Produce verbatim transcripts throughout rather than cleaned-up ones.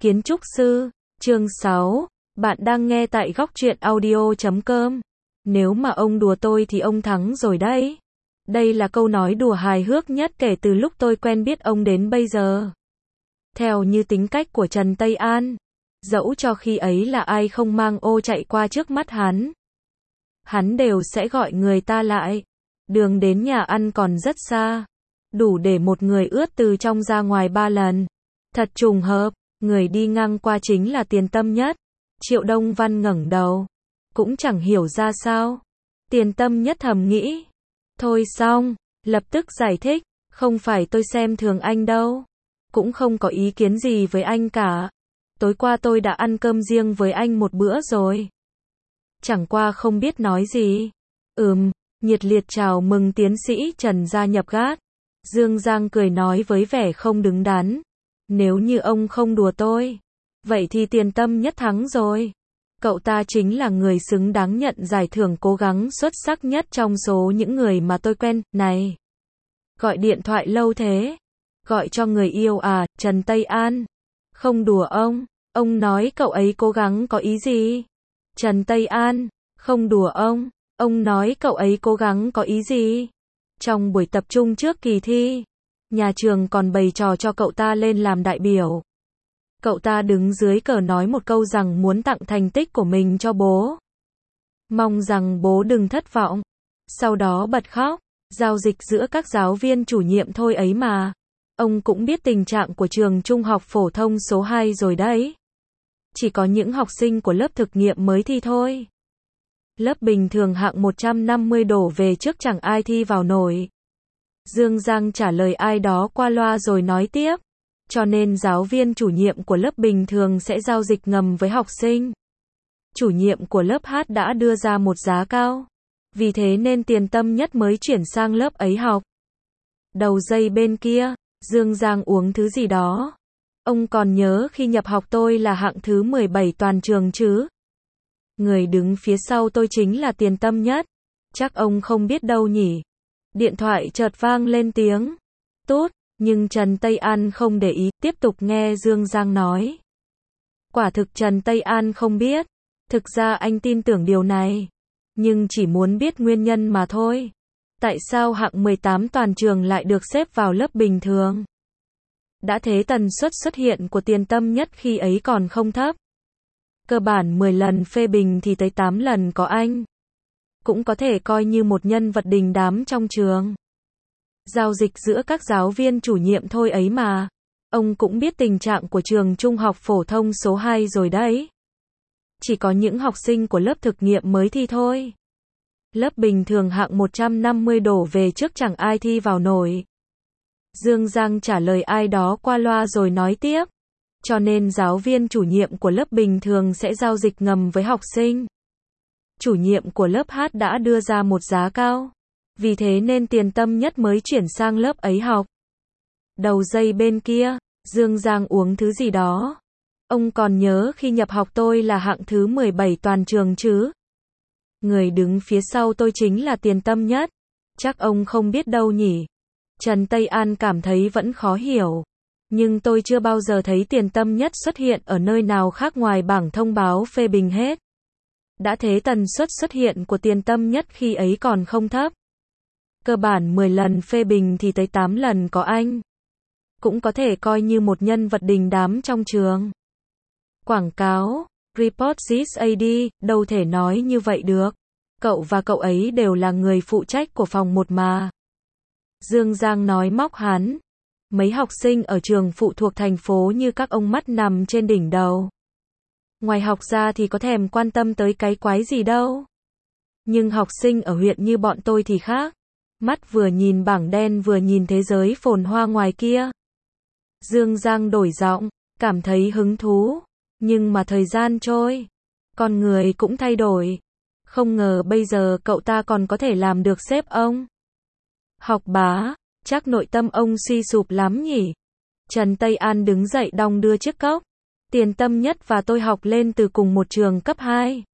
Kiến trúc sư, chương sáu, bạn đang nghe tại góc truyện audio chấm com. Nếu mà ông đùa tôi thì ông thắng rồi đấy. Đây là câu nói đùa hài hước nhất kể từ lúc tôi quen biết ông đến bây giờ. Theo như tính cách của Trần Tây An, dẫu cho khi ấy là ai không mang ô chạy qua trước mắt hắn, hắn đều sẽ gọi người ta lại. Đường đến nhà ăn còn rất xa, đủ để một người ướt từ trong ra ngoài ba lần. Thật trùng hợp, người đi ngang qua chính là Tiền Tâm Nhất. Triệu Đông Văn ngẩng đầu, cũng chẳng hiểu ra sao. Tiền Tâm Nhất thầm nghĩ. Thôi xong, lập tức giải thích, không phải tôi xem thường anh đâu. Cũng không có ý kiến gì với anh cả. Tối qua tôi đã ăn cơm riêng với anh một bữa rồi. Chẳng qua không biết nói gì. Ừm, nhiệt liệt chào mừng tiến sĩ Trần gia nhập gác. Dương Giang cười nói với vẻ không đứng đắn. Nếu như ông không đùa tôi, vậy thì Tiền Tâm Nhất thắng rồi. Cậu ta chính là người xứng đáng nhận giải thưởng cố gắng xuất sắc nhất trong số những người mà tôi quen. Này, gọi điện thoại lâu thế? Gọi cho người yêu à, Trần Tây An? Không đùa ông, ông nói cậu ấy cố gắng có ý gì? Trần Tây An, không đùa ông, ông nói cậu ấy cố gắng có ý gì? Trong buổi tập trung trước kỳ thi, nhà trường còn bày trò cho cậu ta lên làm đại biểu. Cậu ta đứng dưới cờ nói một câu rằng muốn tặng thành tích của mình cho bố. Mong rằng bố đừng thất vọng. Sau đó bật khóc. Giao dịch giữa các giáo viên chủ nhiệm thôi ấy mà. Ông cũng biết tình trạng của trường trung học phổ thông số hai rồi đấy. Chỉ có những học sinh của lớp thực nghiệm mới thi thôi. Lớp bình thường hạng một trăm năm mươi đổ về trước chẳng ai thi vào nổi. Dương Giang trả lời ai đó qua loa rồi nói tiếp. Cho nên giáo viên chủ nhiệm của lớp bình thường sẽ giao dịch ngầm với học sinh. Chủ nhiệm của lớp H đã đưa ra một giá cao. Vì thế nên Tiền Tâm Nhất mới chuyển sang lớp ấy học. Đầu dây bên kia, Dương Giang uống thứ gì đó. Ông còn nhớ khi nhập học tôi là hạng thứ mười bảy toàn trường chứ? Người đứng phía sau tôi chính là Tiền Tâm Nhất. Chắc ông không biết đâu nhỉ? Điện thoại chợt vang lên tiếng. Tốt. Nhưng Trần Tây An không để ý, tiếp tục nghe Dương Giang nói. Quả thực Trần Tây An không biết. Thực ra anh tin tưởng điều này. Nhưng chỉ muốn biết nguyên nhân mà thôi. Tại sao hạng mười tám toàn trường lại được xếp vào lớp bình thường? Đã thế tần suất xuất hiện của Tiền Tâm Nhất khi ấy còn không thấp. Cơ bản mười lần phê bình thì tới tám lần có anh. Cũng có thể coi như một nhân vật đình đám trong trường. Giao dịch giữa các giáo viên chủ nhiệm thôi ấy mà. Ông cũng biết tình trạng của trường trung học phổ thông số hai rồi đấy. Chỉ có những học sinh của lớp thực nghiệm mới thi thôi. Lớp bình thường hạng một trăm năm mươi đổ về trước chẳng ai thi vào nổi. Dương Giang trả lời ai đó qua loa rồi nói tiếp. Cho nên giáo viên chủ nhiệm của lớp bình thường sẽ giao dịch ngầm với học sinh. Chủ nhiệm của lớp H đã đưa ra một giá cao. Vì thế nên Tiền Tâm Nhất mới chuyển sang lớp ấy học. Đầu dây bên kia, Dương Giang uống thứ gì đó. Ông còn nhớ khi nhập học tôi là hạng thứ mười bảy toàn trường chứ? Người đứng phía sau tôi chính là Tiền Tâm Nhất. Chắc ông không biết đâu nhỉ? Trần Tây An cảm thấy vẫn khó hiểu. Nhưng tôi chưa bao giờ thấy Tiền Tâm Nhất xuất hiện ở nơi nào khác ngoài bảng thông báo phê bình hết. Đã thế tần suất xuất hiện của Tiền Tâm Nhất khi ấy còn không thấp. Cơ bản mười lần phê bình thì tới tám lần có anh. Cũng có thể coi như một nhân vật đình đám trong trường. Quảng cáo, report this a đê, đâu thể nói như vậy được. Cậu và cậu ấy đều là người phụ trách của phòng một mà. Dương Giang nói móc hắn. Mấy học sinh ở trường phụ thuộc thành phố như các ông mắt nằm trên đỉnh đầu. Ngoài học ra thì có thèm quan tâm tới cái quái gì đâu. Nhưng học sinh ở huyện như bọn tôi thì khác. Mắt vừa nhìn bảng đen vừa nhìn thế giới phồn hoa ngoài kia. Dương Giang đổi giọng, cảm thấy hứng thú. Nhưng mà thời gian trôi, con người cũng thay đổi. Không ngờ bây giờ cậu ta còn có thể làm được sếp ông. Học bá, chắc nội tâm ông suy sụp lắm nhỉ? Trần Tây An đứng dậy đong đưa chiếc cốc. Tiền Tâm Nhất và tôi học lên từ cùng một trường cấp hai.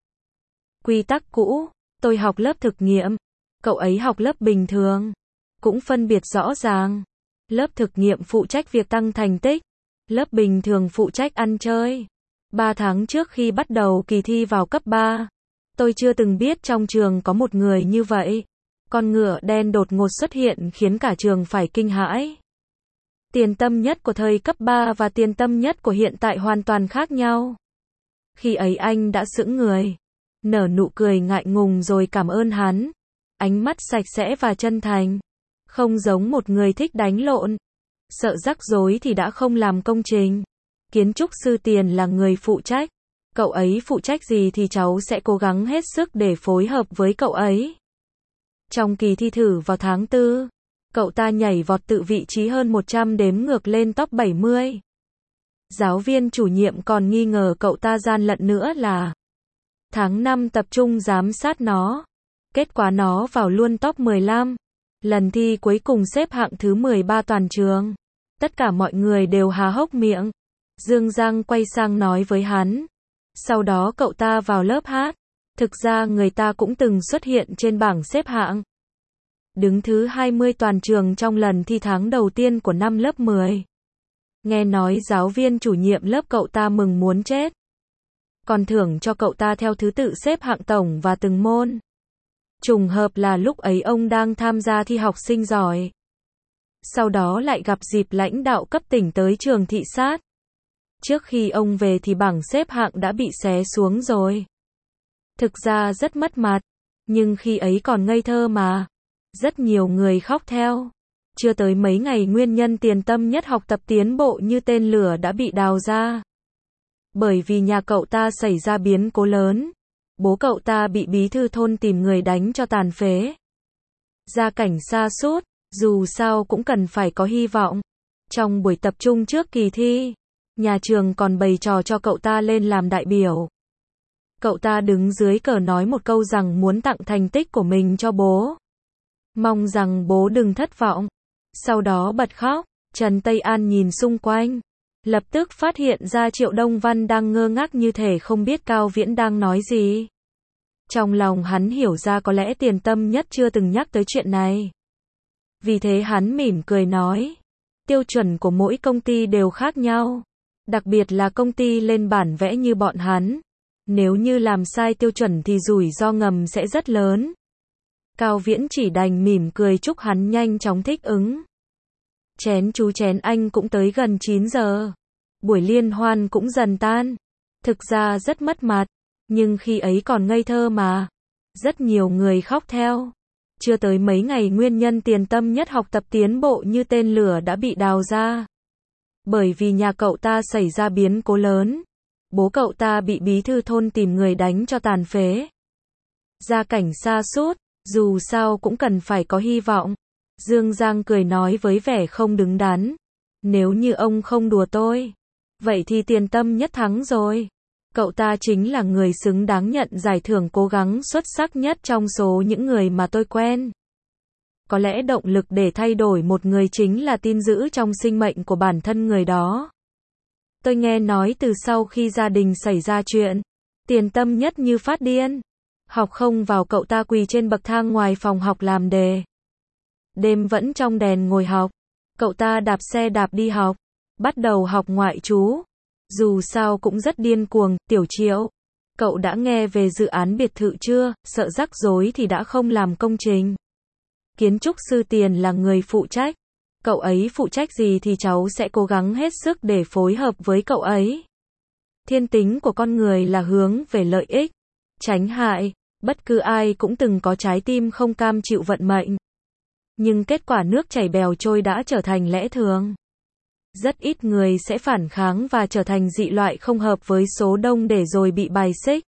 Quy tắc cũ, tôi học lớp thực nghiệm. Cậu ấy học lớp bình thường. Cũng phân biệt rõ ràng. Lớp thực nghiệm phụ trách việc tăng thành tích. lớp bình thường phụ trách ăn chơi. Ba tháng trước khi bắt đầu kỳ thi vào cấp ba, tôi chưa từng biết trong trường có một người như vậy. Con ngựa đen đột ngột xuất hiện khiến cả trường phải kinh hãi. Tiền tâm nhất của thời cấp ba và tiền tâm nhất của hiện tại hoàn toàn khác nhau. Khi ấy anh đã sững người, nở nụ cười ngại ngùng rồi cảm ơn hắn. Ánh mắt sạch sẽ và chân thành, không giống một người thích đánh lộn. Sợ rắc rối thì đã không làm công trình. Kiến trúc sư Tiền là người phụ trách. Cậu ấy phụ trách gì thì cháu sẽ cố gắng hết sức để phối hợp với cậu ấy. Trong kỳ thi thử vào tháng tư, cậu ta nhảy vọt tự vị trí hơn một trăm đếm ngược lên top bảy mươi. Giáo viên chủ nhiệm còn nghi ngờ cậu ta gian lận nữa là. Tháng năm tập trung giám sát nó. Kết quả nó vào luôn top mười lăm. Lần thi cuối cùng xếp hạng thứ mười ba toàn trường. Tất cả mọi người đều há hốc miệng. Dương Giang quay sang nói với hắn. Sau đó cậu ta vào lớp hát. Thực ra người ta cũng từng xuất hiện trên bảng xếp hạng. Đứng thứ hai mươi toàn trường trong lần thi tháng đầu tiên của năm lớp mười. Nghe nói giáo viên chủ nhiệm lớp cậu ta mừng muốn chết. Còn thưởng cho cậu ta theo thứ tự xếp hạng tổng và từng môn. Trùng hợp là lúc ấy ông đang tham gia thi học sinh giỏi. Sau đó lại gặp dịp lãnh đạo cấp tỉnh tới trường thị sát. Trước khi ông về thì bảng xếp hạng đã bị xé xuống rồi. Thực ra rất mất mặt, nhưng khi ấy còn ngây thơ mà. Rất nhiều người khóc theo. Chưa tới mấy ngày nguyên nhân tiền tâm nhất học tập tiến bộ như tên lửa đã bị đào ra. Bởi vì nhà cậu ta xảy ra biến cố lớn. Bố cậu ta bị bí thư thôn tìm người đánh cho tàn phế. Gia cảnh sa sút, dù sao cũng cần phải có hy vọng. Trong buổi tập trung trước kỳ thi, nhà trường còn bày trò cho cậu ta lên làm đại biểu. Cậu ta đứng dưới cờ nói một câu rằng muốn tặng thành tích của mình cho bố. Mong rằng bố đừng thất vọng. Sau đó bật khóc. Trần Tây An nhìn xung quanh. Lập tức phát hiện ra Triệu Đông Văn đang ngơ ngác như thể không biết Cao Viễn đang nói gì. Trong lòng hắn hiểu ra có lẽ tiền tâm nhất chưa từng nhắc tới chuyện này. Vì thế hắn mỉm cười nói. Tiêu chuẩn của mỗi công ty đều khác nhau. Đặc biệt là công ty lên bản vẽ như bọn hắn. Nếu như làm sai tiêu chuẩn thì rủi ro ngầm sẽ rất lớn. Cao Viễn chỉ đành mỉm cười chúc hắn nhanh chóng thích ứng. Chén chú chén anh cũng tới gần chín giờ. Buổi liên hoan cũng dần tan. Thực ra rất mất mặt. Nhưng khi ấy còn ngây thơ mà. Rất nhiều người khóc theo. Chưa tới mấy ngày nguyên nhân tiền tâm nhất học tập tiến bộ như tên lửa đã bị đào ra. Bởi vì nhà cậu ta xảy ra biến cố lớn. Bố cậu ta bị bí thư thôn tìm người đánh cho tàn phế. Gia cảnh sa sút, dù sao cũng cần phải có hy vọng. Dương Giang cười nói với vẻ không đứng đắn. Nếu như ông không đùa tôi, vậy thì tiền tâm nhất thắng rồi. Cậu ta chính là người xứng đáng nhận giải thưởng cố gắng xuất sắc nhất trong số những người mà tôi quen. Có lẽ động lực để thay đổi một người chính là tin giữ trong sinh mệnh của bản thân người đó. Tôi nghe nói từ sau khi gia đình xảy ra chuyện, tiền tâm nhất như phát điên. Học không vào cậu ta quỳ trên bậc thang ngoài phòng học làm đề. Đêm vẫn trong đèn ngồi học. Cậu ta đạp xe đạp đi học. Bắt đầu học ngoại trú. Dù sao cũng rất điên cuồng. Tiểu Triệu, cậu đã nghe về dự án biệt thự chưa? Sợ rắc rối thì đã không làm công trình. Kiến trúc sư Tiền là người phụ trách. Cậu ấy phụ trách gì thì cháu sẽ cố gắng hết sức để phối hợp với cậu ấy. Thiên tính của con người là hướng về lợi ích, tránh hại. Bất cứ ai cũng từng có trái tim không cam chịu vận mệnh. Nhưng kết quả nước chảy bèo trôi đã trở thành lẽ thường. Rất ít người sẽ phản kháng và trở thành dị loại không hợp với số đông để rồi bị bài xích.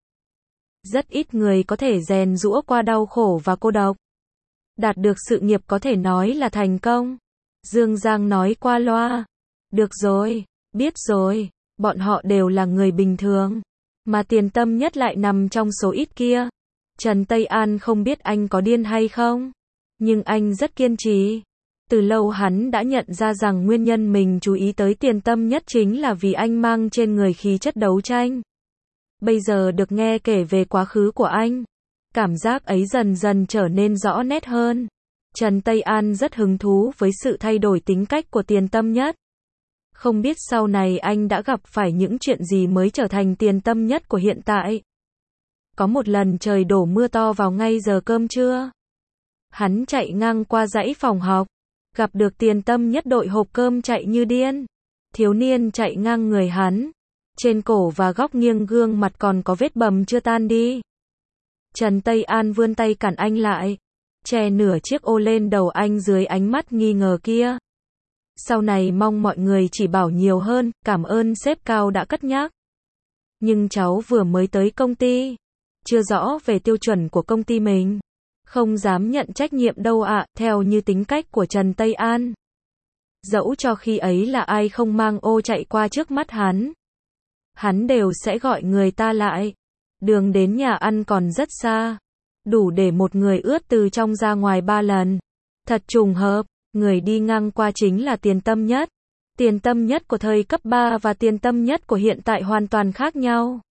Rất ít người có thể rèn giũa qua đau khổ và cô độc. Đạt được sự nghiệp có thể nói là thành công. Dương Giang nói qua loa. Được rồi, biết rồi, bọn họ đều là người bình thường. Mà tiền tâm nhất lại nằm trong số ít kia. Trần Tây An không biết anh có điên hay không. Nhưng anh rất kiên trì. Từ lâu hắn đã nhận ra rằng nguyên nhân mình chú ý tới tiền tâm nhất chính là vì anh mang trên người khí chất đấu tranh. Bây giờ được nghe kể về quá khứ của anh, cảm giác ấy dần dần trở nên rõ nét hơn. Trần Tây An rất hứng thú với sự thay đổi tính cách của tiền tâm nhất. Không biết sau này anh đã gặp phải những chuyện gì mới trở thành tiền tâm nhất của hiện tại. Có một lần trời đổ mưa to vào ngay giờ cơm trưa. Hắn chạy ngang qua dãy phòng học, gặp được tiền tâm nhất đội hộp cơm chạy như điên. Thiếu niên chạy ngang người hắn, trên cổ và góc nghiêng gương mặt còn có vết bầm chưa tan đi. Trần Tây An vươn tay cản anh lại, che nửa chiếc ô lên đầu anh dưới ánh mắt nghi ngờ kia. Sau này mong mọi người chỉ bảo nhiều hơn, cảm ơn sếp Cao đã cất nhắc. Nhưng cháu vừa mới tới công ty, chưa rõ về tiêu chuẩn của công ty mình, không dám nhận trách nhiệm đâu ạ, theo như tính cách của Trần Tây An. Dẫu cho khi ấy là ai không mang ô chạy qua trước mắt hắn, hắn đều sẽ gọi người ta lại. Đường đến nhà ăn còn rất xa, đủ để một người ướt từ trong ra ngoài ba lần. Thật trùng hợp, người đi ngang qua chính là tiền tâm nhất. Tiền tâm nhất của thời cấp ba và tiền tâm nhất của hiện tại hoàn toàn khác nhau.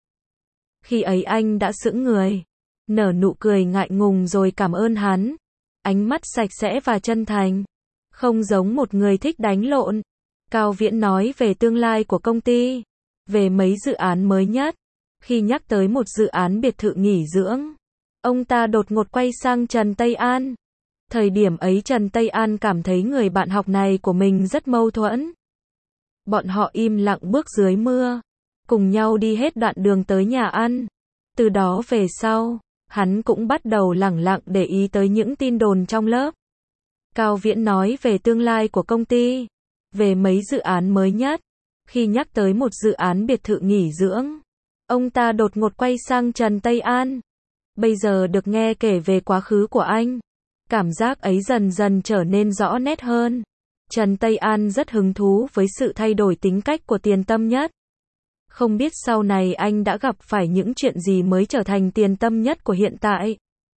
Khi ấy anh đã sững người, nở nụ cười ngại ngùng rồi cảm ơn hắn. Ánh mắt sạch sẽ và chân thành, không giống một người thích đánh lộn. Cao Viễn nói về tương lai của công ty, về mấy dự án mới nhất. Khi nhắc tới một dự án biệt thự nghỉ dưỡng, ông ta đột ngột quay sang Trần Tây An. Thời điểm ấy Trần Tây An cảm thấy người bạn học này của mình rất mâu thuẫn. Bọn họ im lặng bước dưới mưa, cùng nhau đi hết đoạn đường tới nhà ăn. Từ đó về sau, hắn cũng bắt đầu lẳng lặng để ý tới những tin đồn trong lớp. Cao Viễn nói về tương lai của công ty, về mấy dự án mới nhất. Khi nhắc tới một dự án biệt thự nghỉ dưỡng, ông ta đột ngột quay sang Trần Tây An. Bây giờ được nghe kể về quá khứ của anh, cảm giác ấy dần dần trở nên rõ nét hơn. Trần Tây An rất hứng thú với sự thay đổi tính cách của tiền tâm nhất. Không biết sau này anh đã gặp phải những chuyện gì mới trở thành tiền tâm nhất của hiện tại.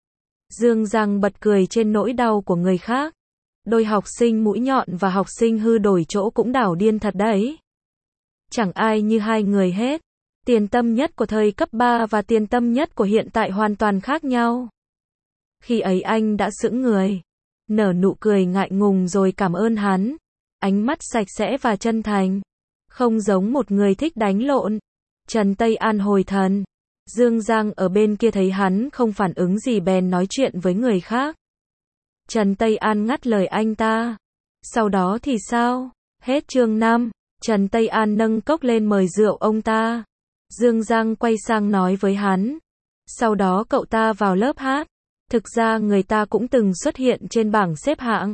Dương Giang bật cười trên nỗi đau của người khác. Đôi học sinh mũi nhọn và học sinh hư đổi chỗ cũng đảo điên thật đấy. Chẳng ai như hai người hết. Tiền tâm nhất của thời cấp ba và tiền tâm nhất của hiện tại hoàn toàn khác nhau. Khi ấy anh đã sững người, nở nụ cười ngại ngùng rồi cảm ơn hắn. Ánh mắt sạch sẽ và chân thành, không giống một người thích đánh lộn. Trần Tây An hồi thần. Dương Giang ở bên kia thấy hắn không phản ứng gì bèn nói chuyện với người khác. Trần Tây An ngắt lời anh ta. Sau đó thì sao? Hết chương năm. Trần Tây An nâng cốc lên mời rượu ông ta. Dương Giang quay sang nói với hắn. Sau đó cậu ta vào lớp hát. Thực ra người ta cũng từng xuất hiện trên bảng xếp hạng.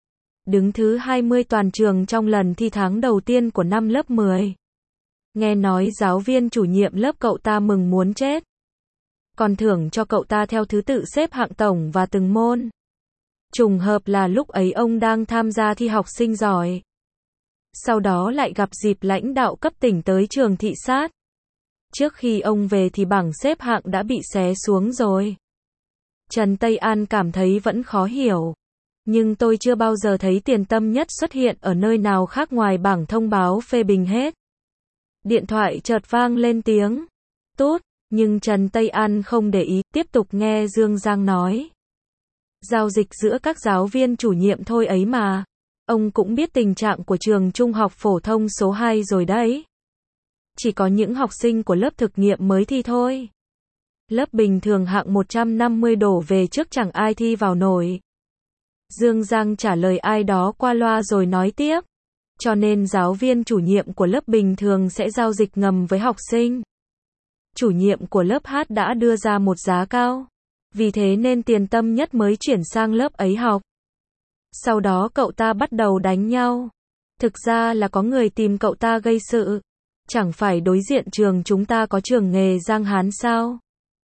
Đứng thứ hai mươi toàn trường trong lần thi tháng đầu tiên của năm lớp mười. Nghe nói giáo viên chủ nhiệm lớp cậu ta mừng muốn chết. Còn thưởng cho cậu ta theo thứ tự xếp hạng tổng và từng môn. Trùng hợp là lúc ấy ông đang tham gia thi học sinh giỏi. Sau đó lại gặp dịp lãnh đạo cấp tỉnh tới trường thị sát. Trước khi ông về thì bảng xếp hạng đã bị xé xuống rồi. Trần Tây An cảm thấy vẫn khó hiểu. Nhưng tôi chưa bao giờ thấy tiền tâm nhất xuất hiện ở nơi nào khác ngoài bảng thông báo phê bình hết. Điện thoại chợt vang lên tiếng tút, nhưng Trần Tây An không để ý, tiếp tục nghe Dương Giang nói. Giao dịch giữa các giáo viên chủ nhiệm thôi ấy mà. Ông cũng biết tình trạng của trường trung học phổ thông số hai rồi đấy. Chỉ có những học sinh của lớp thực nghiệm mới thi thôi. Lớp bình thường hạng một trăm năm mươi đổ về trước chẳng ai thi vào nổi. Dương Giang trả lời ai đó qua loa rồi nói tiếp. Cho nên giáo viên chủ nhiệm của lớp bình thường sẽ giao dịch ngầm với học sinh. Chủ nhiệm của lớp hát đã đưa ra một giá cao. Vì thế nên tiền tâm nhất mới chuyển sang lớp ấy học. Sau đó cậu ta bắt đầu đánh nhau. Thực ra là có người tìm cậu ta gây sự. Chẳng phải đối diện trường chúng ta có trường nghề Giang Hán sao?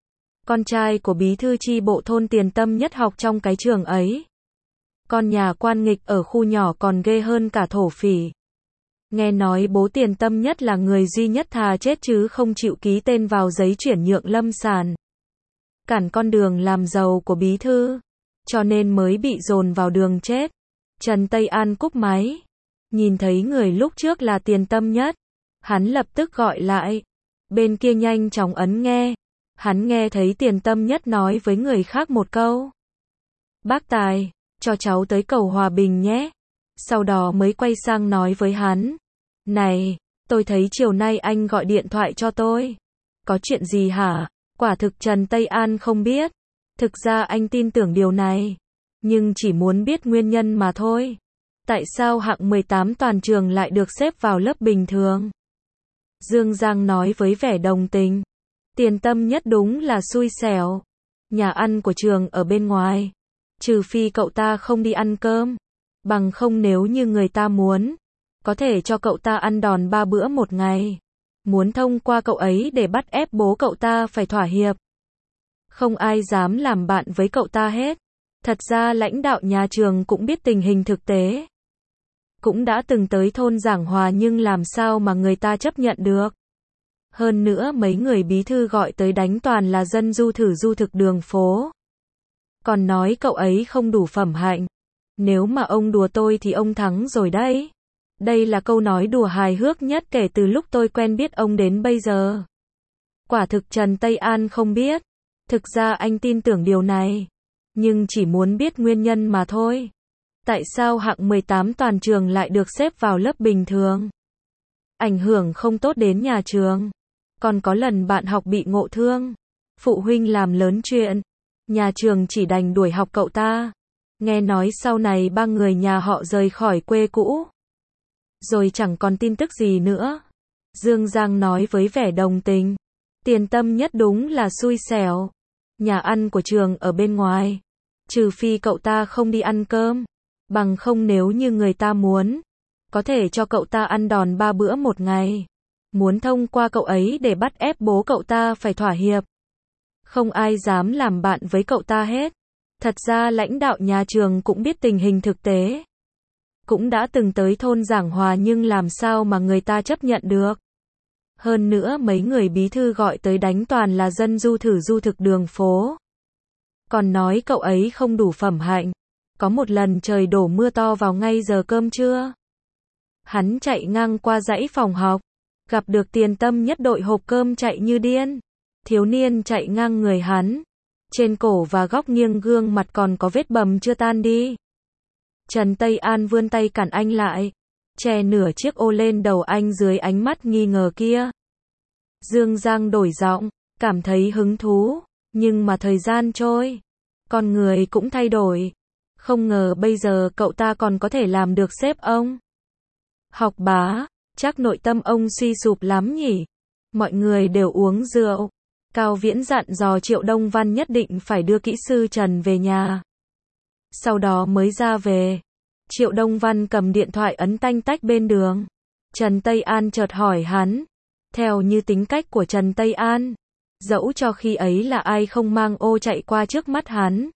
Con trai của bí thư chi bộ thôn tiền tâm nhất học trong cái trường ấy. Con nhà quan nghịch ở khu nhỏ còn ghê hơn cả thổ phỉ. Nghe nói bố tiền tâm nhất là người duy nhất thà chết chứ không chịu ký tên vào giấy chuyển nhượng lâm sản. Cản con đường làm giàu của bí thư. Cho nên mới bị dồn vào đường chết. Trần Tây An cúp máy. Nhìn thấy người lúc trước là tiền tâm nhất. Hắn lập tức gọi lại. Bên kia nhanh chóng ấn nghe. Hắn nghe thấy tiền tâm nhất nói với người khác một câu. Bác Tài, cho cháu tới cầu Hòa Bình nhé. Sau đó mới quay sang nói với hắn. Này, tôi thấy chiều nay anh gọi điện thoại cho tôi. Có chuyện gì hả? Quả thực Trần Tây An không biết. Thực ra anh tin tưởng điều này. Nhưng chỉ muốn biết nguyên nhân mà thôi. Tại sao hạng mười tám toàn trường lại được xếp vào lớp bình thường? Dương Giang nói với vẻ đồng tình. Tiền Tâm Nhất đúng là xui xẻo. Nhà ăn của trường ở bên ngoài. Trừ phi cậu ta không đi ăn cơm. Bằng không nếu như người ta muốn, có thể cho cậu ta ăn đòn ba bữa một ngày. Muốn thông qua cậu ấy để bắt ép bố cậu ta phải thỏa hiệp. Không ai dám làm bạn với cậu ta hết. Thật ra lãnh đạo nhà trường cũng biết tình hình thực tế. Cũng đã từng tới thôn giảng hòa nhưng làm sao mà người ta chấp nhận được. Hơn nữa mấy người bí thư gọi tới đánh toàn là dân du thử du thực đường phố. Còn nói cậu ấy không đủ phẩm hạnh. Nếu mà ông đùa tôi thì ông thắng rồi đấy. Đây là câu nói đùa hài hước nhất kể từ lúc tôi quen biết ông đến bây giờ. Quả thực Trần Tây An không biết. Thực ra anh tin tưởng điều này. Nhưng chỉ muốn biết nguyên nhân mà thôi. Tại sao hạng mười tám toàn trường lại được xếp vào lớp bình thường? Ảnh hưởng không tốt đến nhà trường. Còn có lần bạn học bị ngộ thương. Phụ huynh làm lớn chuyện. Nhà trường chỉ đành đuổi học cậu ta. Nghe nói sau này ba người nhà họ rời khỏi quê cũ. Rồi chẳng còn tin tức gì nữa. Dương Giang nói với vẻ đồng tình. Tiền Tâm Nhất đúng là xui xẻo. Nhà ăn của trường ở bên ngoài. Trừ phi cậu ta không đi ăn cơm. Bằng không nếu như người ta muốn, có thể cho cậu ta ăn đòn ba bữa một ngày. Muốn thông qua cậu ấy để bắt ép bố cậu ta phải thỏa hiệp. Không ai dám làm bạn với cậu ta hết. Thật ra lãnh đạo nhà trường cũng biết tình hình thực tế. Cũng đã từng tới thôn giảng hòa nhưng làm sao mà người ta chấp nhận được. Hơn nữa mấy người bí thư gọi tới đánh toàn là dân du thử du thực đường phố. Còn nói cậu ấy không đủ phẩm hạnh. Có một lần trời đổ mưa to vào ngay giờ cơm trưa. Hắn chạy ngang qua dãy phòng học. Gặp được Tiền Tâm Nhất đội hộp cơm chạy như điên. Thiếu niên chạy ngang người hắn. Trên cổ và góc nghiêng gương mặt còn có vết bầm chưa tan đi. Trần Tây An vươn tay cản anh lại. Che nửa chiếc ô lên đầu anh dưới ánh mắt nghi ngờ kia. Dương Giang đổi giọng, cảm thấy hứng thú. Nhưng mà thời gian trôi. Con người cũng thay đổi. Không ngờ bây giờ cậu ta còn có thể làm được sếp ông. Học bá, chắc nội tâm ông suy sụp lắm nhỉ. Mọi người đều uống rượu. Cao Viễn dặn dò Triệu Đông Văn nhất định phải đưa kỹ sư Trần về nhà. Sau đó mới ra về. Triệu Đông Văn cầm điện thoại ấn tanh tách bên đường. Trần Tây An chợt hỏi hắn. Theo như tính cách của Trần Tây An, dẫu cho khi ấy là ai không mang ô chạy qua trước mắt hắn,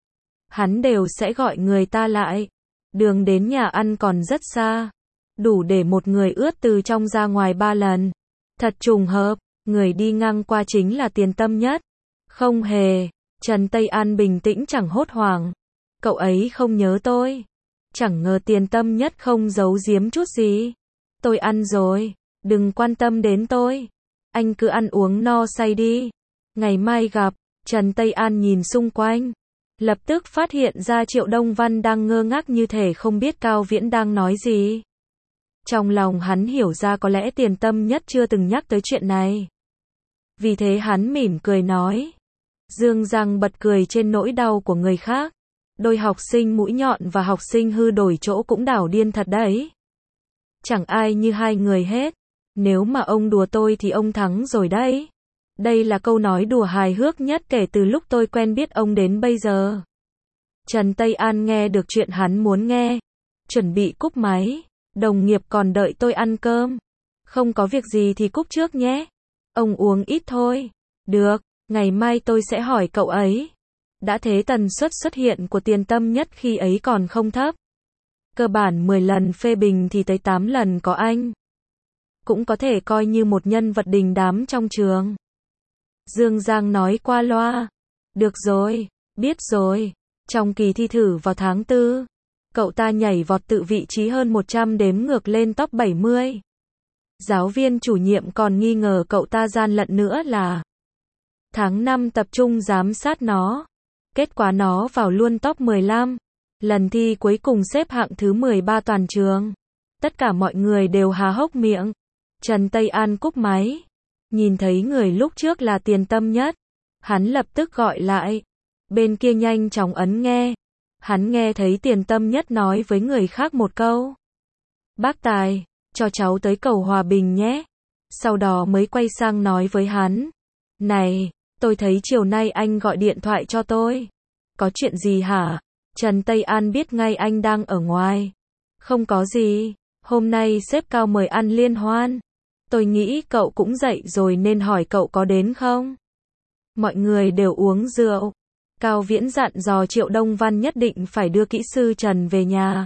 hắn đều sẽ gọi người ta lại. Đường đến nhà ăn còn rất xa. Đủ để một người ướt từ trong ra ngoài ba lần. Thật trùng hợp, người đi ngang qua chính là Tiền Tâm Nhất. Không hề, Trần Tây An bình tĩnh chẳng hốt hoảng. Cậu ấy không nhớ tôi. Chẳng ngờ Tiền Tâm Nhất không giấu giếm chút gì. Tôi ăn rồi, đừng quan tâm đến tôi. Anh cứ ăn uống no say đi. Ngày mai gặp. Trần Tây An nhìn xung quanh. Lập tức phát hiện ra Triệu Đông Văn đang ngơ ngác như thể không biết Cao Viễn đang nói gì. Trong lòng hắn hiểu ra có lẽ Tiền Tâm Nhất chưa từng nhắc tới chuyện này. Vì thế hắn mỉm cười nói. Dương Giang bật cười trên nỗi đau của người khác. Đôi học sinh mũi nhọn và học sinh hư đổi chỗ cũng đảo điên thật đấy. Chẳng ai như hai người hết. Nếu mà ông đùa tôi thì ông thắng rồi đấy. Đây là câu nói đùa hài hước nhất kể từ lúc tôi quen biết ông đến bây giờ. Trần Tây An nghe được chuyện hắn muốn nghe. Chuẩn bị cúp máy. Đồng nghiệp còn đợi tôi ăn cơm. Không có việc gì thì cúp trước nhé. Ông uống ít thôi. Được, ngày mai tôi sẽ hỏi cậu ấy. Đã thế tần suất xuất hiện của Tiền Tâm Nhất khi ấy còn không thấp. Cơ bản mười lần phê bình thì tới tám lần có anh. Cũng có thể coi như một nhân vật đình đám trong trường. Dương Giang nói qua loa. Được rồi, biết rồi. Trong kỳ thi thử vào tháng tư, cậu ta nhảy vọt tự vị trí hơn một trăm đếm ngược lên top bảy mươi. Giáo viên chủ nhiệm còn nghi ngờ cậu ta gian lận nữa là. Tháng năm tập trung giám sát nó. Kết quả nó vào luôn top mười lăm. Lần thi cuối cùng xếp hạng thứ mười ba toàn trường. Tất cả mọi người đều há hốc miệng. Trần Tây An cúp máy. Nhìn thấy người lúc trước là Tiền Tâm Nhất. Hắn lập tức gọi lại. Bên kia nhanh chóng ấn nghe. Hắn nghe thấy Tiền Tâm Nhất nói với người khác một câu. Bác Tài, cho cháu tới cầu Hòa Bình nhé. Sau đó mới quay sang nói với hắn. Này, tôi thấy chiều nay anh gọi điện thoại cho tôi. Có chuyện gì hả? Trần Tây An biết ngay anh đang ở ngoài. Không có gì, hôm nay sếp Cao mời ăn liên hoan. Tôi nghĩ cậu cũng dậy rồi nên hỏi cậu có đến không? Mọi người đều uống rượu. Cao Viễn dặn dò Triệu Đông Văn nhất định phải đưa kỹ sư Trần về nhà.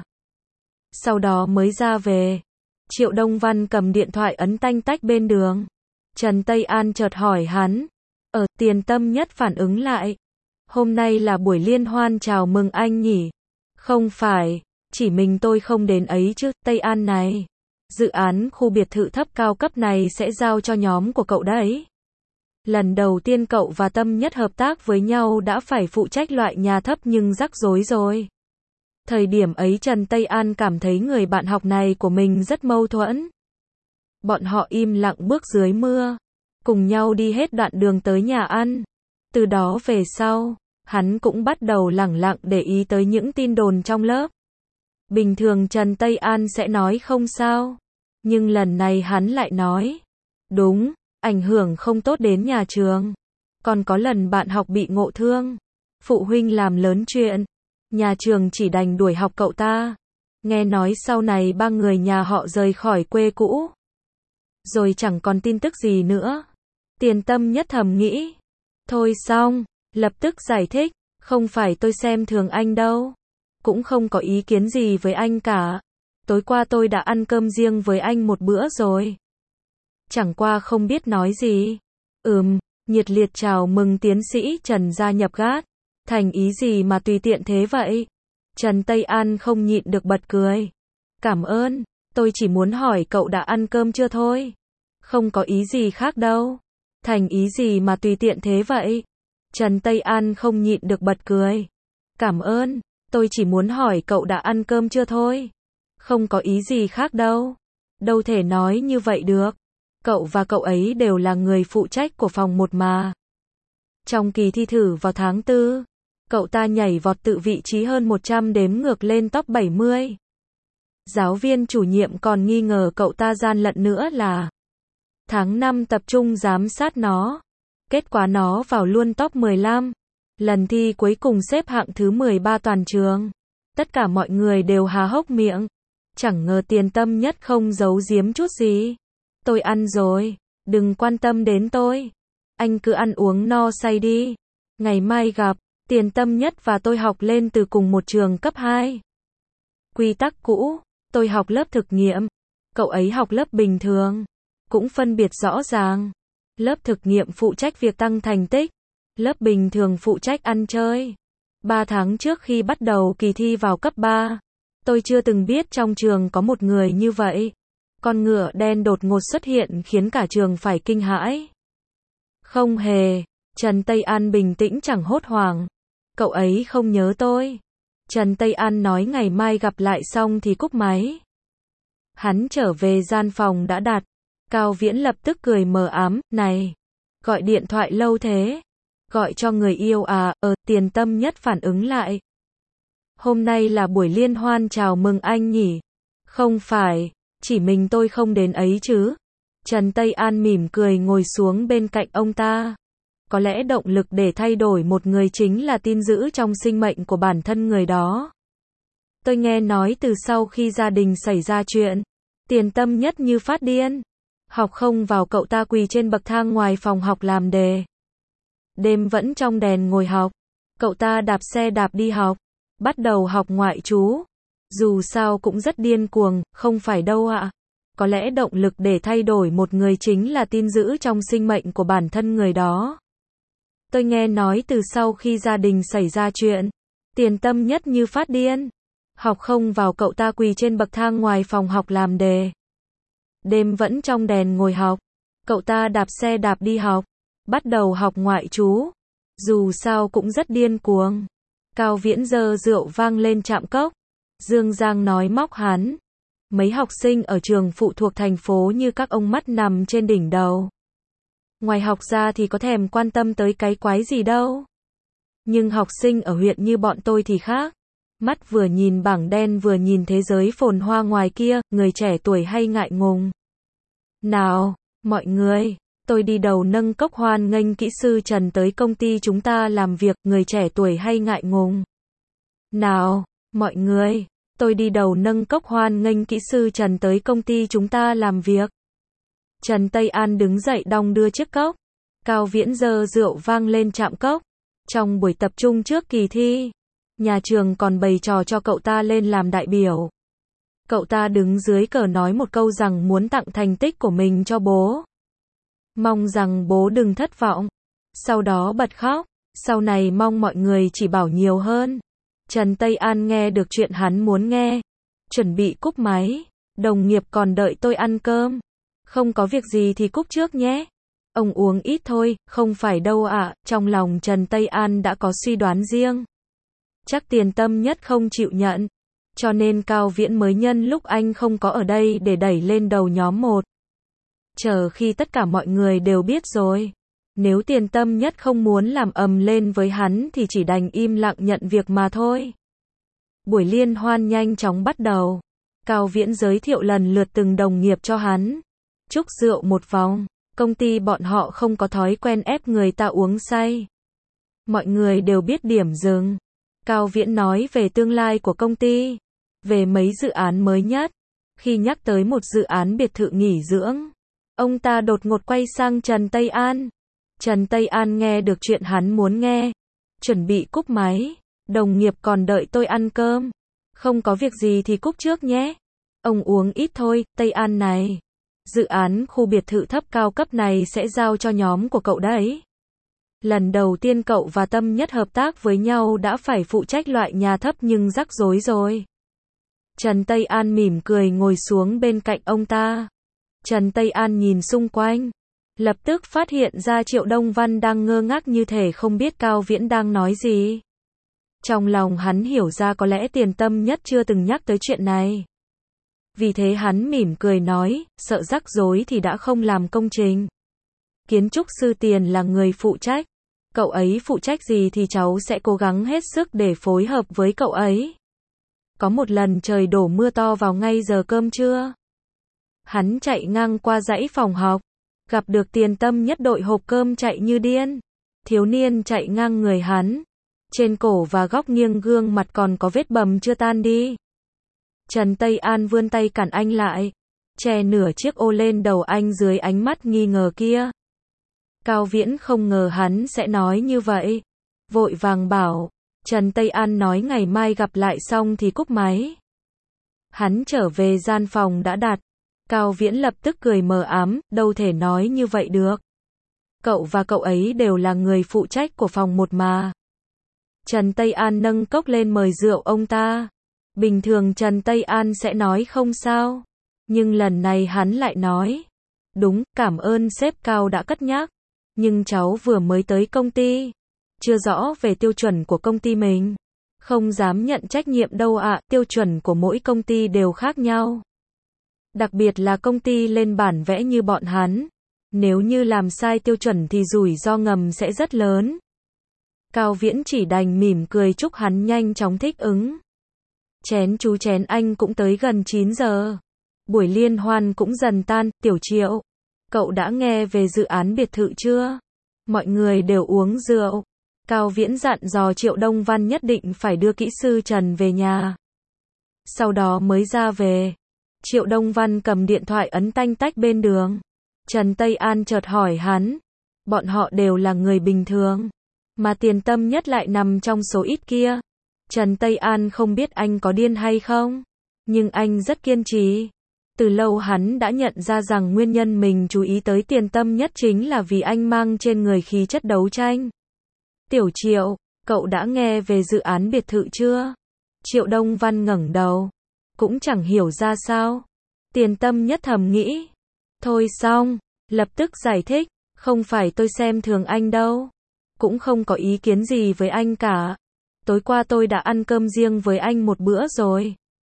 Sau đó mới ra về. Triệu Đông Văn cầm điện thoại ấn tanh tách bên đường. Trần Tây An chợt hỏi hắn. Ở Tiền Tâm Nhất phản ứng lại. Hôm nay là buổi liên hoan chào mừng anh nhỉ? Không phải, chỉ mình tôi không đến ấy chứ. Tây An này, dự án khu biệt thự thấp cao cấp này sẽ giao cho nhóm của cậu đấy. Lần đầu tiên cậu và Tâm Nhất hợp tác với nhau đã phải phụ trách loại nhà thấp nhưng rắc rối rồi. Thời điểm ấy Trần Tây An cảm thấy người bạn học này của mình rất mâu thuẫn. Bọn họ im lặng bước dưới mưa, cùng nhau đi hết đoạn đường tới nhà ăn. Từ đó về sau, hắn cũng bắt đầu lẳng lặng để ý tới những tin đồn trong lớp. Bình thường Trần Tây An sẽ nói không sao, nhưng lần này hắn lại nói. Đúng, ảnh hưởng không tốt đến nhà trường. Còn có lần bạn học bị ngộ thương, phụ huynh làm lớn chuyện, nhà trường chỉ đành đuổi học cậu ta. Nghe nói sau này ba người nhà họ rời khỏi quê cũ, rồi chẳng còn tin tức gì nữa. Tiền Tâm Nhất thầm nghĩ. Thôi xong, lập tức giải thích, không phải tôi xem thường anh đâu. Cũng không có ý kiến gì với anh cả. Tối qua tôi đã ăn cơm riêng với anh một bữa rồi. Chẳng qua không biết nói gì. Ừm, nhiệt liệt chào mừng tiến sĩ Trần gia nhập gát. Thành ý gì mà tùy tiện thế vậy? Trần Tây An không nhịn được bật cười. Cảm ơn, tôi chỉ muốn hỏi cậu đã ăn cơm chưa thôi. Không có ý gì khác đâu. Thành ý gì mà tùy tiện thế vậy? Trần Tây An không nhịn được bật cười. Cảm ơn, tôi chỉ muốn hỏi cậu đã ăn cơm chưa thôi. Không có ý gì khác đâu. Đâu thể nói như vậy được. Cậu và cậu ấy đều là người phụ trách của phòng một mà. Trong kỳ thi thử vào tháng tư, cậu ta nhảy vọt tự vị trí hơn một trăm đếm ngược lên top bảy mươi. Giáo viên chủ nhiệm còn nghi ngờ cậu ta gian lận nữa là. Tháng năm tập trung giám sát nó. Kết quả nó vào luôn top mười lăm. Lần thi cuối cùng xếp hạng thứ mười ba toàn trường. Tất cả mọi người đều há hốc miệng. Chẳng ngờ Tiền Tâm Nhất không giấu giếm chút gì. Tôi ăn rồi, đừng quan tâm đến tôi. Anh cứ ăn uống no say đi. Ngày mai gặp. Tiền Tâm Nhất và tôi học lên từ cùng một trường cấp hai. Quy tắc cũ, tôi học lớp thực nghiệm, cậu ấy học lớp bình thường. Cũng phân biệt rõ ràng. Lớp thực nghiệm phụ trách việc tăng thành tích, lớp bình thường phụ trách ăn chơi. Ba tháng trước khi bắt đầu kỳ thi vào cấp ba, tôi chưa từng biết trong trường có một người như vậy. Con ngựa đen đột ngột xuất hiện khiến cả trường phải kinh hãi. Không hề, Trần Tây An bình tĩnh chẳng hốt hoảng. Cậu ấy không nhớ tôi. Trần Tây An nói ngày mai gặp lại xong thì cúp máy. Hắn trở về gian phòng đã đặt. Cao Viễn lập tức cười mờ ám, này, gọi điện thoại lâu thế. Gọi cho người yêu à, ờ, Tiền Tâm Nhất phản ứng lại. Hôm nay là buổi liên hoan chào mừng anh nhỉ? Không phải, chỉ mình tôi không đến ấy chứ. Trần Tây An mỉm cười ngồi xuống bên cạnh ông ta. Có lẽ động lực để thay đổi một người chính là tin giữ trong sinh mệnh của bản thân người đó. Tôi nghe nói từ sau khi gia đình xảy ra chuyện, Tiền Tâm Nhất như phát điên. Học không vào cậu ta quỳ trên bậc thang ngoài phòng học làm đề. Đêm vẫn trong đèn ngồi học. Cậu ta đạp xe đạp đi học. Bắt đầu học ngoại trú. Dù sao cũng rất điên cuồng, không phải đâu ạ. Có lẽ động lực để thay đổi một người chính là tin giữ trong sinh mệnh của bản thân người đó. Tôi nghe nói từ sau khi gia đình xảy ra chuyện, Tiền Tâm Nhất như phát điên. Học không vào cậu ta quỳ trên bậc thang ngoài phòng học làm đề. Đêm vẫn trong đèn ngồi học. Cậu ta đạp xe đạp đi học. Bắt đầu học ngoại trú. Dù sao cũng rất điên cuồng. Cao Viễn giơ rượu vang lên chạm cốc. Dương Giang nói móc hắn. mấy học sinh ở trường phụ thuộc thành phố như các ông mắt nằm trên đỉnh đầu. Ngoài học ra thì có thèm quan tâm tới cái quái gì đâu. Nhưng học sinh ở huyện như bọn tôi thì khác. Mắt vừa nhìn bảng đen vừa nhìn thế giới phồn hoa ngoài kia, người trẻ tuổi hay ngại ngùng. Nào, mọi người, tôi đi đầu nâng cốc hoan nghênh kỹ sư Trần tới công ty chúng ta làm việc, người trẻ tuổi hay ngại ngùng. Nào, mọi người, tôi đi đầu nâng cốc hoan nghênh kỹ sư Trần tới công ty chúng ta làm việc. Trần Tây An đứng dậy đong đưa chiếc cốc. Cao Viễn giơ rượu vang lên chạm cốc. Trong buổi tập trung trước kỳ thi, nhà trường còn bày trò cho cậu ta lên làm đại biểu. Cậu ta đứng dưới cờ nói một câu rằng muốn tặng thành tích của mình cho bố. Mong rằng bố đừng thất vọng. Sau đó bật khóc. Sau này mong mọi người chỉ bảo nhiều hơn. Trần Tây An nghe được chuyện hắn muốn nghe. Chuẩn bị cúp máy. Đồng nghiệp còn đợi tôi ăn cơm. Không có việc gì thì cúp trước nhé. Ông uống ít thôi, không phải đâu ạ. Trong lòng Trần Tây An đã có suy đoán riêng. Chắc Tiền Tâm Nhất không chịu nhận. Cho nên Cao Viễn mới nhân lúc anh không có ở đây để đẩy lên đầu nhóm một. Chờ khi tất cả mọi người đều biết rồi. Nếu Tiền Tâm Nhất không muốn làm ầm lên với hắn thì chỉ đành im lặng nhận việc mà thôi. Buổi liên hoan nhanh chóng bắt đầu. Cao Viễn giới thiệu lần lượt từng đồng nghiệp cho hắn. Chúc rượu một vòng. Công ty bọn họ không có thói quen ép người ta uống say. Mọi người đều biết điểm dừng. Cao Viễn nói về tương lai của công ty. Về mấy dự án mới nhất. Khi nhắc tới một dự án biệt thự nghỉ dưỡng, ông ta đột ngột quay sang Trần Tây An. Trần Tây An nghe được chuyện hắn muốn nghe. Chuẩn bị cúp máy. Đồng nghiệp còn đợi tôi ăn cơm. Không có việc gì thì cúp trước nhé. Ông uống ít thôi, Tây An này. Dự án khu biệt thự thấp cao cấp này sẽ giao cho nhóm của cậu đấy. Lần đầu tiên cậu và Tâm Nhất hợp tác với nhau đã phải phụ trách loại nhà thấp nhưng rắc rối rồi. Trần Tây An mỉm cười ngồi xuống bên cạnh ông ta. Trần Tây An nhìn xung quanh. Lập tức phát hiện ra Triệu Đông Văn đang ngơ ngác như thể không biết Cao Viễn đang nói gì. Trong lòng hắn hiểu ra có lẽ Tiền Tâm Nhất chưa từng nhắc tới chuyện này. Vì thế hắn mỉm cười nói, sợ rắc rối thì đã không làm công trình. Kiến trúc sư Tiền là người phụ trách. Cậu ấy phụ trách gì thì cháu sẽ cố gắng hết sức để phối hợp với cậu ấy. Có một lần trời đổ mưa to vào ngay giờ cơm trưa. Hắn chạy ngang qua dãy phòng học. Gặp được Tiền Tâm Nhất đội hộp cơm chạy như điên. Thiếu niên chạy ngang người hắn. Trên cổ và góc nghiêng gương mặt còn có vết bầm chưa tan đi. Trần Tây An vươn tay cản anh lại. Che nửa chiếc ô lên đầu anh dưới ánh mắt nghi ngờ kia. Cao Viễn không ngờ hắn sẽ nói như vậy. Vội vàng bảo. Trần Tây An nói ngày mai gặp lại xong thì cúp máy. Hắn trở về gian phòng đã đặt. Cao Viễn lập tức cười mờ ám, đâu thể nói như vậy được. Cậu và cậu ấy đều là người phụ trách của phòng một mà. Trần Tây An nâng cốc lên mời rượu ông ta. Bình thường Trần Tây An sẽ nói không sao. Nhưng lần này hắn lại nói. Đúng, cảm ơn sếp Cao đã cất nhắc. Nhưng cháu vừa mới tới công ty. Chưa rõ về tiêu chuẩn của công ty mình. Không dám nhận trách nhiệm đâu ạ, tiêu chuẩn của mỗi công ty đều khác nhau. Đặc biệt là công ty lên bản vẽ như bọn hắn. Nếu như làm sai tiêu chuẩn thì rủi ro ngầm sẽ rất lớn. Cao Viễn chỉ đành mỉm cười chúc hắn nhanh chóng thích ứng. Chén chú chén anh cũng tới gần chín giờ. Buổi liên hoan cũng dần tan. Tiểu Triệu, cậu đã nghe về dự án biệt thự chưa? Mọi người đều uống rượu. Cao Viễn dặn dò Triệu Đông Văn nhất định phải đưa kỹ sư Trần về nhà. Sau đó mới ra về. Triệu Đông Văn cầm điện thoại ấn tanh tách bên đường. Trần Tây An chợt hỏi hắn. Bọn họ đều là người bình thường. Mà Tiền Tâm Nhất lại nằm trong số ít kia. Trần Tây An không biết anh có điên hay không. Nhưng anh rất kiên trì. Từ lâu hắn đã nhận ra rằng nguyên nhân mình chú ý tới Tiền Tâm Nhất chính là vì anh mang trên người khí chất đấu tranh. Tiểu Triệu, cậu đã nghe về dự án biệt thự chưa? Triệu Đông Văn ngẩng đầu. Cũng chẳng hiểu ra sao. Tiền Tâm Nhất thầm nghĩ. Thôi xong, lập tức giải thích. Không phải tôi xem thường anh đâu. Cũng không có ý kiến gì với anh cả. Tối qua tôi đã ăn cơm riêng với anh một bữa rồi.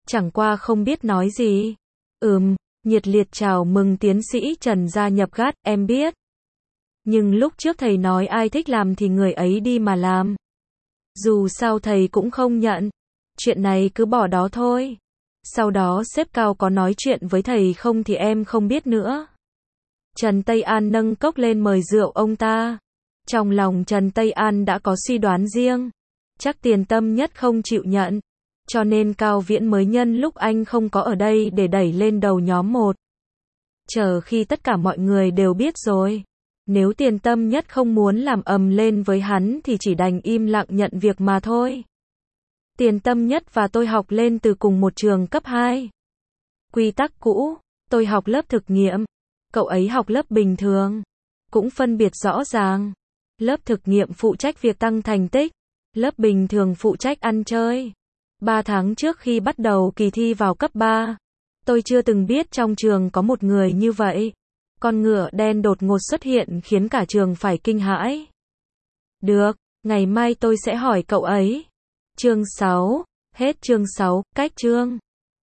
chẳng qua không biết nói gì. Ừm, nhiệt liệt chào mừng tiến sĩ Trần gia nhập gát, em biết. Nhưng lúc trước thầy nói ai thích làm thì người ấy đi mà làm. Dù sao thầy cũng không nhận. Chuyện này cứ bỏ đó thôi. Sau đó sếp cao có nói chuyện với thầy không thì em không biết nữa. Trần Tây An nâng cốc lên mời rượu ông ta. Trong lòng Trần Tây An đã có suy đoán riêng. Chắc Tiền Tâm Nhất không chịu nhận. Cho nên Cao Viễn mới nhân lúc anh không có ở đây để đẩy lên đầu nhóm một. Chờ khi tất cả mọi người đều biết rồi. Nếu Tiền Tâm Nhất không muốn làm ầm lên với hắn thì chỉ đành im lặng nhận việc mà thôi. Tiền Tâm Nhất và tôi học lên từ cùng một trường cấp hai. Quy tắc cũ, tôi học lớp thực nghiệm, cậu ấy học lớp bình thường. Cũng phân biệt rõ ràng. Lớp thực nghiệm phụ trách việc tăng thành tích, lớp bình thường phụ trách ăn chơi. Ba tháng trước khi bắt đầu kỳ thi vào cấp ba, tôi chưa từng biết trong trường có một người như vậy. Con ngựa đen đột ngột xuất hiện khiến cả trường phải kinh hãi. Được, ngày mai tôi sẽ hỏi cậu ấy. Chương sáu, hết chương sáu, cách chương.